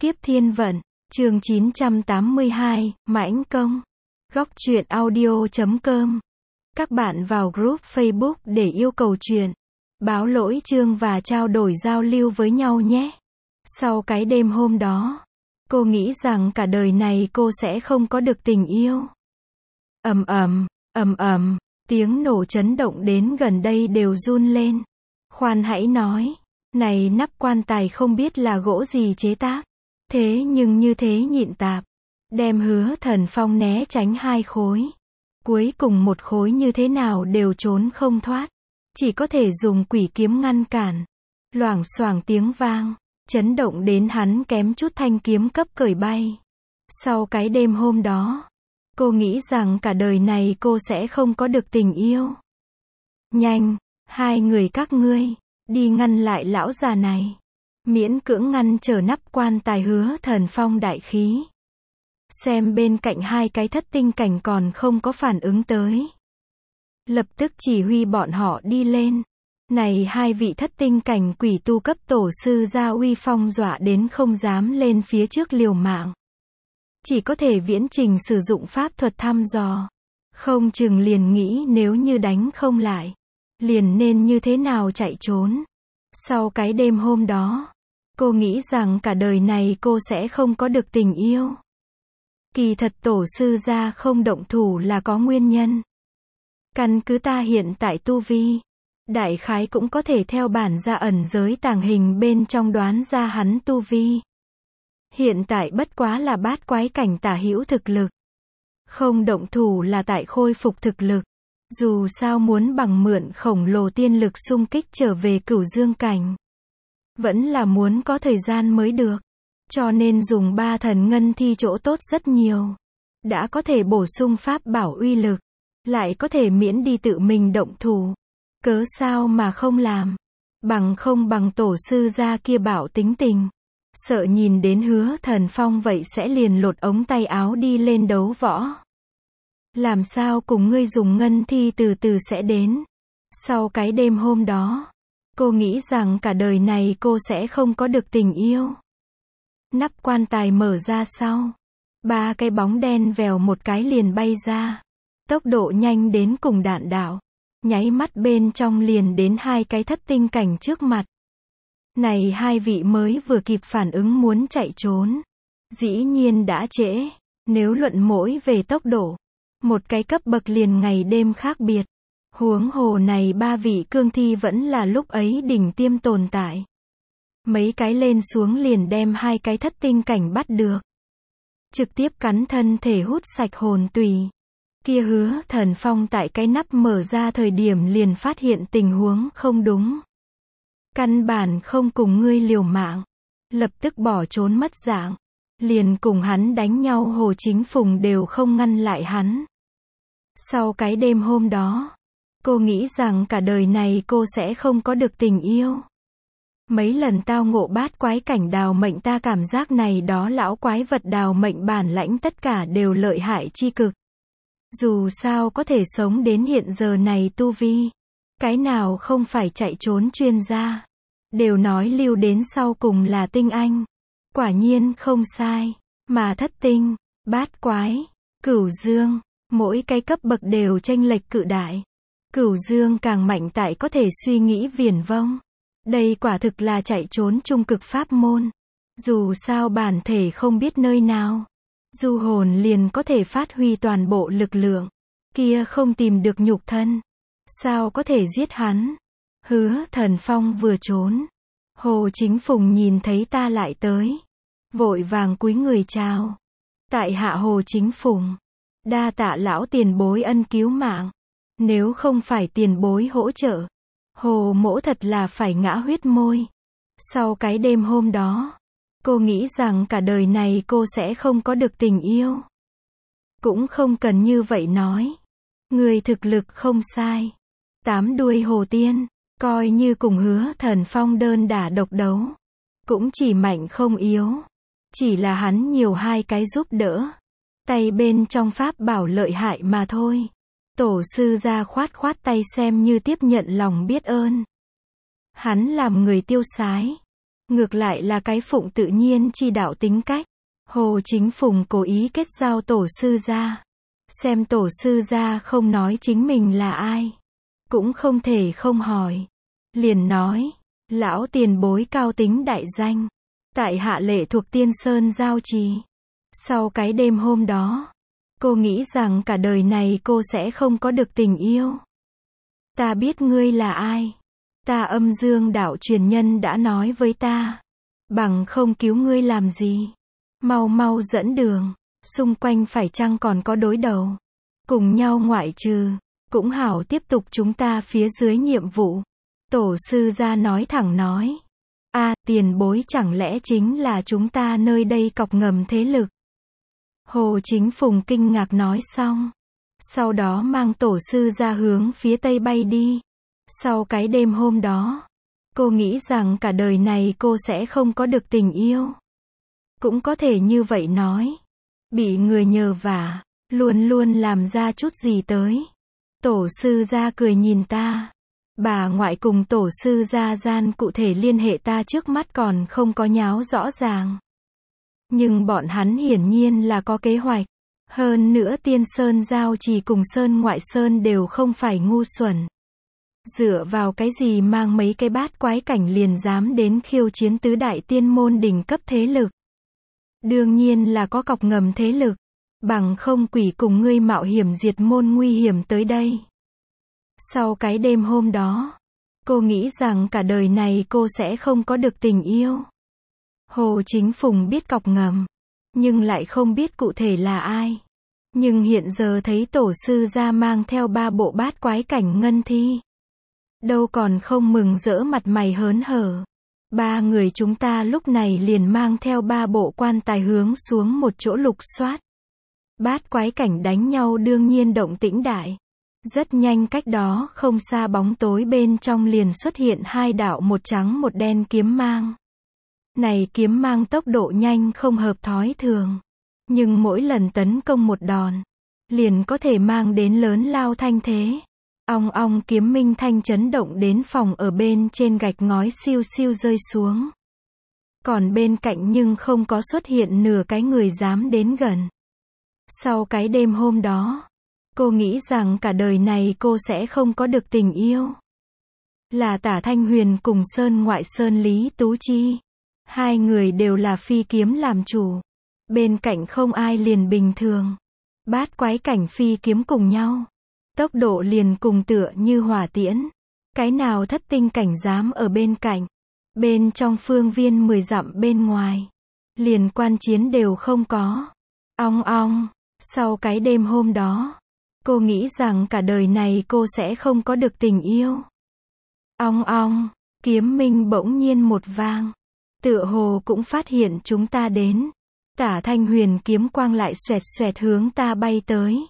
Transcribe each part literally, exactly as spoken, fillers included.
Kiếp thiên vận, chương chín trăm tám mươi hai, Mãnh công. Góc truyện audio chấm com. Các bạn vào group Facebook để yêu cầu truyện, báo lỗi chương và trao đổi giao lưu với nhau nhé. Sau cái đêm hôm đó, cô nghĩ rằng cả đời này cô sẽ không có được tình yêu. Ầm ầm, ầm ầm, tiếng nổ chấn động đến gần đây đều run lên. Khoan hãy nói, này nắp quan tài không biết là gỗ gì chế tác, thế nhưng như thế nhịn tạp, đem Hứa Thần Phong né tránh hai khối. Cuối cùng một khối như thế nào đều trốn không thoát, chỉ có thể dùng quỷ kiếm ngăn cản. Loảng xoảng tiếng vang, chấn động đến hắn kém chút thanh kiếm cấp cởi bay. Sau cái đêm hôm đó, cô nghĩ rằng cả đời này cô sẽ không có được tình yêu. Nhanh, hai người các ngươi, đi ngăn lại lão già này. Miễn cưỡng ngăn trở nắp quan tài Hứa Thần Phong đại khí. Xem bên cạnh hai cái thất tinh cảnh còn không có phản ứng tới. Lập tức chỉ huy bọn họ đi lên. Này hai vị thất tinh cảnh quỷ tu cấp tổ sư ra uy phong dọa đến không dám lên phía trước liều mạng. Chỉ có thể viễn trình sử dụng pháp thuật thăm dò. Không chừng liền nghĩ nếu như đánh không lại, liền nên như thế nào chạy trốn. Sau cái đêm hôm đó, cô nghĩ rằng cả đời này cô sẽ không có được tình yêu. Kỳ thật tổ sư gia không động thủ là có nguyên nhân. Căn cứ ta hiện tại tu vi, đại khái cũng có thể theo bản gia ẩn giới tàng hình bên trong đoán ra hắn tu vi. Hiện tại bất quá là bát quái cảnh tả hữu thực lực. Không động thủ là tại khôi phục thực lực. Dù sao muốn bằng mượn khổng lồ tiên lực xung kích trở về cửu dương cảnh, vẫn là muốn có thời gian mới được. Cho nên dùng ba thần ngân thi chỗ tốt rất nhiều. Đã có thể bổ sung pháp bảo uy lực, lại có thể miễn đi tự mình động thủ. Cớ sao mà không làm? Bằng không bằng tổ sư gia kia bảo tính tình. Sợ nhìn đến Hứa Thần Phong vậy sẽ liền lột ống tay áo đi lên đấu võ. Làm sao cùng ngươi dùng ngân thi từ từ sẽ đến. Sau cái đêm hôm đó, cô nghĩ rằng cả đời này cô sẽ không có được tình yêu. Nắp quan tài mở ra sau, ba cái bóng đen vèo một cái liền bay ra. Tốc độ nhanh đến cùng đạn đạo. Nháy mắt bên trong liền đến hai cái thất tinh cảnh trước mặt. Này hai vị mới vừa kịp phản ứng muốn chạy trốn. Dĩ nhiên đã trễ. Nếu luận mỗi về tốc độ, một cái cấp bậc liền ngày đêm khác biệt. Huống hồ này ba vị cương thi vẫn là lúc ấy đỉnh tiêm tồn tại. Mấy cái lên xuống liền đem hai cái thất tinh cảnh bắt được. Trực tiếp cắn thân thể hút sạch hồn tùy. Kia Hứa Thần Phong tại cái nắp mở ra thời điểm liền phát hiện tình huống không đúng. Căn bản không cùng ngươi liều mạng. Lập tức bỏ trốn mất dạng. Liền cùng hắn đánh nhau Hồ Chính Phùng đều không ngăn lại hắn. Sau cái đêm hôm đó, cô nghĩ rằng cả đời này cô sẽ không có được tình yêu. Mấy lần tao ngộ bát quái cảnh đào mệnh ta cảm giác này đó lão quái vật đào mệnh bản lãnh tất cả đều lợi hại chi cực. Dù sao có thể sống đến hiện giờ này tu vi, cái nào không phải chạy trốn chuyên gia. Đều nói lưu đến sau cùng là tinh anh. Quả nhiên không sai, mà thất tinh, bát quái, cửu dương, mỗi cái cấp bậc đều chênh lệch cự đại. Cửu dương càng mạnh tại có thể suy nghĩ viển vông. Đây quả thực là chạy trốn trung cực pháp môn. Dù sao bản thể không biết nơi nào, du hồn liền có thể phát huy toàn bộ lực lượng. Kia không tìm được nhục thân, sao có thể giết hắn? Hứa Thần Phong vừa trốn, Hồ Chính Phùng nhìn thấy ta lại tới, vội vàng cúi người chào. Tại hạ Hồ Chính Phùng, đa tạ lão tiền bối ân cứu mạng. Nếu không phải tiền bối hỗ trợ, Hồ mỗ thật là phải ngã huyết môi. Sau cái đêm hôm đó, cô nghĩ rằng cả đời này cô sẽ không có được tình yêu. Cũng không cần như vậy nói. Người thực lực không sai. Tám đuôi hồ tiên, coi như cùng Hứa Thần Phong đơn đả độc đấu. Cũng chỉ mạnh không yếu. Chỉ là hắn nhiều hai cái giúp đỡ. Tay bên trong pháp bảo lợi hại mà thôi. Tổ sư ra khoát khoát tay xem như tiếp nhận lòng biết ơn. Hắn làm người tiêu sái. Ngược lại là cái Phụng tự nhiên chi đạo tính cách. Hồ Chính Phùng cố ý kết giao tổ sư gia. Xem tổ sư gia không nói chính mình là ai. Cũng không thể không hỏi. Liền nói, lão tiền bối cao tính đại danh. Tại hạ lệ thuộc Tiên Sơn Giao Trì. Sau cái đêm hôm đó, cô nghĩ rằng cả đời này cô sẽ không có được tình yêu. Ta biết ngươi là ai. Ta Âm Dương đạo truyền nhân đã nói với ta. Bằng không cứu ngươi làm gì. Mau mau dẫn đường. Xung quanh phải chăng còn có đối đầu. Cùng nhau ngoại trừ. Cũng hảo tiếp tục chúng ta phía dưới nhiệm vụ. Tổ sư gia nói thẳng nói. A, tiền bối chẳng lẽ chính là chúng ta nơi đây cọc ngầm thế lực. Hồ Chính Phùng kinh ngạc nói xong. Sau đó mang tổ sư ra hướng phía tây bay đi. Sau cái đêm hôm đó, cô nghĩ rằng cả đời này cô sẽ không có được tình yêu. Cũng có thể như vậy nói. Bị người nhờ vả, luôn luôn làm ra chút gì tới. Tổ sư ra cười nhìn ta. Bà ngoại cùng tổ sư gia gian cụ thể liên hệ ta trước mắt còn không có nháo rõ ràng. Nhưng bọn hắn hiển nhiên là có kế hoạch. Hơn nữa Tiên Sơn Giao Trì cùng Sơn Ngoại Sơn đều không phải ngu xuẩn. Dựa vào cái gì mang mấy cái bát quái cảnh liền dám đến khiêu chiến tứ đại tiên môn đỉnh cấp thế lực. Đương nhiên là có cọc ngầm thế lực. Bằng không quỷ cùng ngươi mạo hiểm diệt môn nguy hiểm tới đây. Sau cái đêm hôm đó, cô nghĩ rằng cả đời này cô sẽ không có được tình yêu. Hồ Chính Phùng biết cọc ngầm, nhưng lại không biết cụ thể là ai. Nhưng hiện giờ thấy tổ sư ra mang theo ba bộ bát quái cảnh ngân thi. Đâu còn không mừng rỡ mặt mày hớn hở. Ba người chúng ta lúc này liền mang theo ba bộ quan tài hướng xuống một chỗ lục soát. Bát quái cảnh đánh nhau đương nhiên động tĩnh đại. Rất nhanh cách đó không xa bóng tối bên trong liền xuất hiện hai đạo một trắng một đen kiếm mang. Này kiếm mang tốc độ nhanh không hợp thói thường. Nhưng mỗi lần tấn công một đòn, liền có thể mang đến lớn lao thanh thế. Ong ong kiếm minh thanh chấn động đến phòng ở bên trên gạch ngói siêu siêu rơi xuống. Còn bên cạnh nhưng không có xuất hiện nửa cái người dám đến gần. Sau cái đêm hôm đó, cô nghĩ rằng cả đời này cô sẽ không có được tình yêu. Là Tả Thanh Huyền cùng Sơn Ngoại Sơn Lý Tú Chi. Hai người đều là phi kiếm làm chủ. Bên cạnh không ai liền bình thường. Bát quái cảnh phi kiếm cùng nhau. Tốc độ liền cùng tựa như hỏa tiễn. Cái nào thất tinh cảnh dám ở bên cạnh. Bên trong phương viên mười dặm bên ngoài. Liền quan chiến đều không có. Ong ong. Sau cái đêm hôm đó, cô nghĩ rằng cả đời này cô sẽ không có được tình yêu. Ong ong. Kiếm minh bỗng nhiên một vang. Tựa hồ cũng phát hiện chúng ta đến. Tả Thanh Huyền kiếm quang lại xoẹt xoẹt hướng ta bay tới.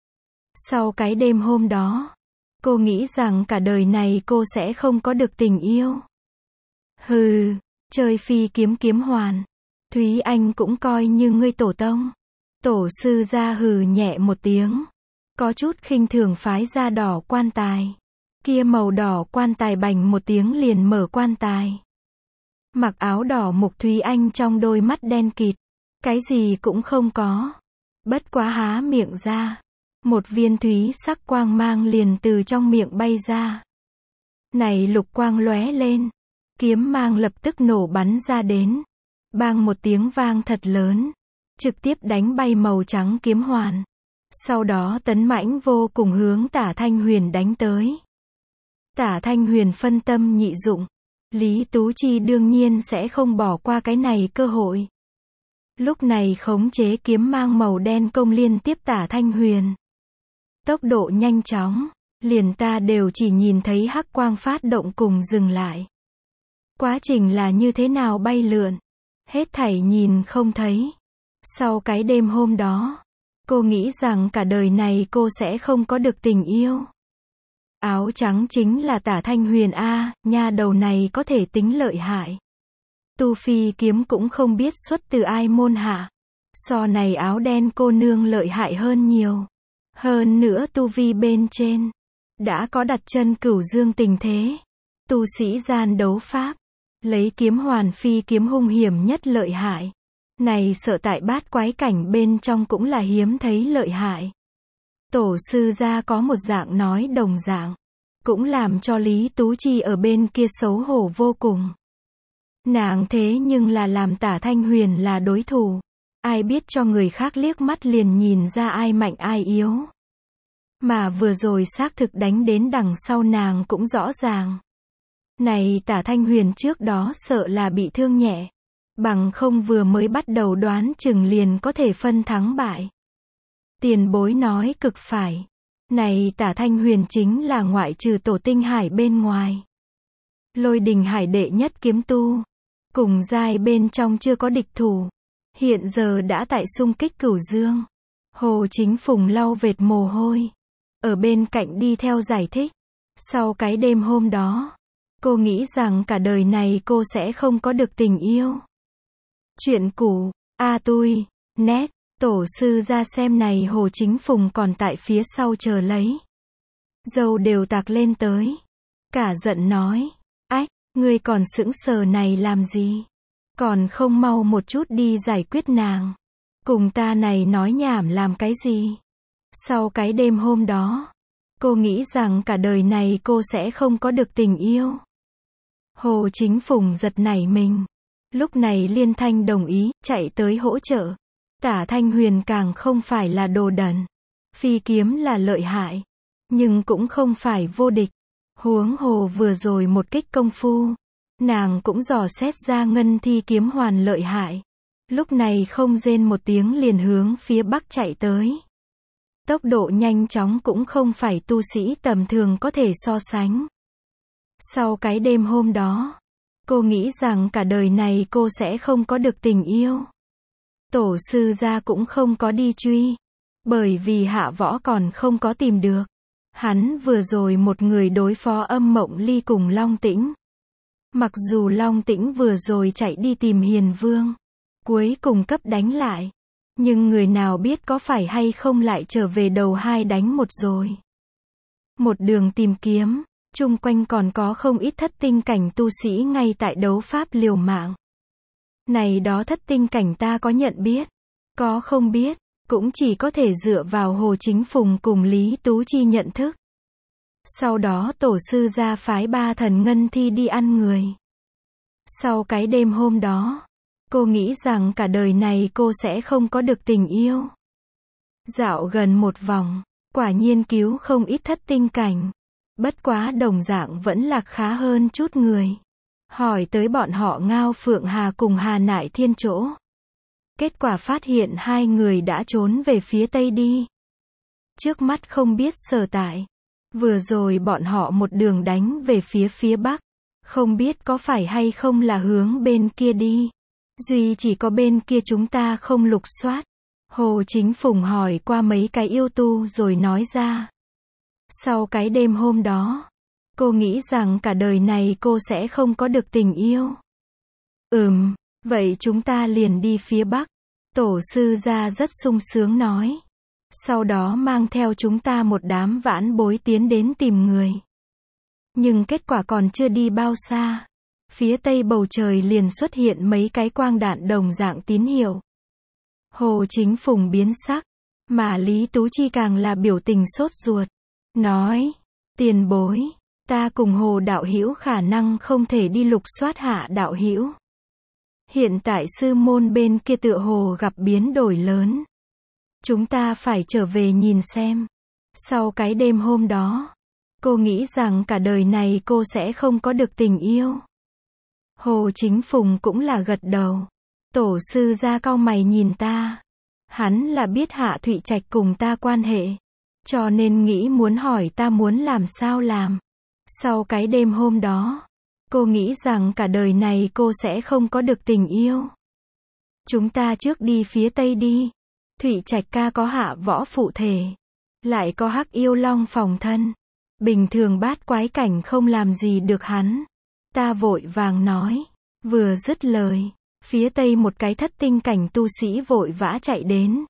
Sau cái đêm hôm đó, cô nghĩ rằng cả đời này cô sẽ không có được tình yêu. Hừ, chơi phi kiếm kiếm hoàn. Thúy Anh cũng coi như ngươi tổ tông. Tổ sư ra hừ nhẹ một tiếng. Có chút khinh thường phái ra đỏ quan tài. Kia màu đỏ quan tài bành một tiếng liền mở quan tài. Mặc áo đỏ Mục Thúy Anh trong đôi mắt đen kịt. Cái gì cũng không có. Bất quá há miệng ra. Một viên thúy sắc quang mang liền từ trong miệng bay ra. Này lục quang lóe lên. Kiếm mang lập tức nổ bắn ra đến. Bang một tiếng vang thật lớn. Trực tiếp đánh bay màu trắng kiếm hoàn. Sau đó tấn mãnh vô cùng hướng Tả Thanh Huyền đánh tới. Tả Thanh Huyền phân tâm nhị dụng. Lý Tú Chi đương nhiên sẽ không bỏ qua cái này cơ hội. Lúc này khống chế kiếm mang màu đen công liên tiếp Tả Thanh Huyền. Tốc độ nhanh chóng, liền ta đều chỉ nhìn thấy hắc quang phát động cùng dừng lại. Quá trình là như thế nào bay lượn, hết thảy nhìn không thấy. Sau cái đêm hôm đó, cô nghĩ rằng cả đời này cô sẽ không có được tình yêu. Áo trắng chính là Tả Thanh Huyền a, nha đầu này có thể tính lợi hại. Tu phi kiếm cũng không biết xuất từ ai môn hạ. So này áo đen cô nương lợi hại hơn nhiều. Hơn nữa tu vi bên trên, đã có đặt chân cửu dương tình thế. Tu sĩ gian đấu pháp, Lấy kiếm hoàn phi kiếm hung hiểm nhất lợi hại. Này sợ tại bát quái cảnh bên trong cũng là hiếm thấy lợi hại. Tổ sư gia có một dạng nói đồng dạng. Cũng làm cho Lý Tú Chi ở bên kia xấu hổ vô cùng. Nàng thế nhưng là làm Tả Thanh Huyền là đối thủ. Ai biết cho người khác liếc mắt liền nhìn ra ai mạnh ai yếu. Mà vừa rồi xác thực đánh đến đằng sau nàng cũng rõ ràng. Này Tả Thanh Huyền trước đó sợ là bị thương nhẹ. Bằng không vừa mới bắt đầu đoán chừng liền có thể phân thắng bại. Tiền bối nói cực phải. Này Tả Thanh Huyền chính là ngoại trừ Tổ Tinh Hải bên ngoài. Lôi Đình Hải đệ nhất kiếm tu. Cùng giai bên trong chưa có địch thủ. Hiện giờ đã tại xung kích Cửu Dương. Hồ Chính Phùng lau vệt mồ hôi. Ở bên cạnh đi theo giải thích. Sau cái đêm hôm đó, cô nghĩ rằng cả đời này cô sẽ không có được tình yêu. Chuyện cũ, a tui, nét, tổ sư ra xem này Hồ Chính Phùng còn tại phía sau chờ lấy. Dâu đều tạc lên tới. Cả giận nói, ách, ngươi còn sững sờ này làm gì? Còn không mau một chút đi giải quyết nàng. Cùng ta này nói nhảm làm cái gì? Sau cái đêm hôm đó, cô nghĩ rằng cả đời này cô sẽ không có được tình yêu. Hồ Chính Phùng giật nảy mình. Lúc này Liên Thanh đồng ý, chạy tới hỗ trợ. Tả Thanh Huyền càng không phải là đồ đần. Phi kiếm là lợi hại, nhưng cũng không phải vô địch. Huống hồ vừa rồi một kích công phu, nàng cũng dò xét ra ngân thi kiếm hoàn lợi hại. Lúc này không rên một tiếng liền hướng phía bắc chạy tới. Tốc độ nhanh chóng cũng không phải tu sĩ tầm thường có thể so sánh. Sau cái đêm hôm đó, cô nghĩ rằng cả đời này cô sẽ không có được tình yêu. Tổ sư gia cũng không có đi truy. Bởi vì Hạ Võ còn không có tìm được. Hắn vừa rồi một người đối phó Âm Mộng Ly cùng Long Tĩnh. Mặc dù Long Tĩnh vừa rồi chạy đi tìm Hiền Vương, cuối cùng cấp đánh lại. Nhưng người nào biết có phải hay không lại trở về đầu hai đánh một rồi. Một đường tìm kiếm, chung quanh còn có không ít thất tinh cảnh tu sĩ ngay tại đấu pháp liều mạng. Này đó thất tinh cảnh ta có nhận biết, có không biết, cũng chỉ có thể dựa vào Hồ Chính Phùng cùng Lý Tú Chi nhận thức. Sau đó tổ sư ra phái ba thần ngân thi đi ăn người. Sau cái đêm hôm đó, cô nghĩ rằng cả đời này cô sẽ không có được tình yêu. Dạo gần một vòng, quả nhiên cứu không ít thất tinh cảnh. Bất quá đồng dạng vẫn là khá hơn chút người. Hỏi tới bọn họ Ngao Phượng Hà cùng Hà Nại Thiên chỗ. Kết quả phát hiện hai người đã trốn về phía tây đi. Trước mắt không biết sở tại. Vừa rồi bọn họ một đường đánh về phía phía bắc. Không biết có phải hay không là hướng bên kia đi. Duy chỉ có bên kia chúng ta không lục soát. Hồ Chính Phùng hỏi qua mấy cái yêu tu rồi nói ra. Sau cái đêm hôm đó, cô nghĩ rằng cả đời này cô sẽ không có được tình yêu. Ừm, vậy chúng ta liền đi phía bắc. Tổ sư gia rất sung sướng nói. Sau đó mang theo chúng ta một đám vãn bối tiến đến tìm người. Nhưng kết quả còn chưa đi bao xa. Phía tây bầu trời liền xuất hiện mấy cái quang đạn đồng dạng tín hiệu. Hồ Chính Phùng biến sắc. Mà Lý Tú Chi càng là biểu tình sốt ruột. Nói, tiền bối, ta cùng Hồ đạo hữu khả năng không thể đi lục soát Hạ đạo hữu. Hiện tại sư môn bên kia tựa hồ gặp biến đổi lớn. Chúng ta phải trở về nhìn xem. Sau cái đêm hôm đó, cô nghĩ rằng cả đời này cô sẽ không có được tình yêu. Hồ Chính Phùng cũng là gật đầu. Tổ sư gia cau mày nhìn ta. Hắn là biết Hạ Thụy Trạch cùng ta quan hệ. Cho nên nghĩ muốn hỏi ta muốn làm sao làm. Sau cái đêm hôm đó, cô nghĩ rằng cả đời này cô sẽ không có được tình yêu. Chúng ta trước đi phía tây đi. Thụy Trạch ca có Hạ Võ phụ thể. Lại có Hắc Yêu Long phòng thân. Bình thường bát quái cảnh không làm gì được hắn. Ta vội vàng nói. Vừa dứt lời, phía tây một cái thất tinh cảnh tu sĩ vội vã chạy đến.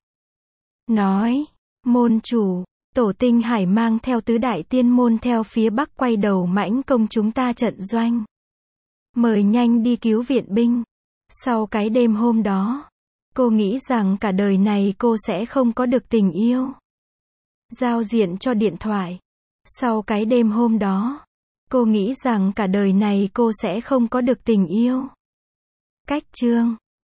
Nói, môn chủ, Tổ Tinh Hải mang theo tứ đại tiên môn theo phía bắc quay đầu mãnh công chúng ta trận doanh. Mời nhanh đi cứu viện binh. Sau cái đêm hôm đó, cô nghĩ rằng cả đời này cô sẽ không có được tình yêu. Giao diện cho điện thoại. Sau cái đêm hôm đó, cô nghĩ rằng cả đời này cô sẽ không có được tình yêu. Cách chương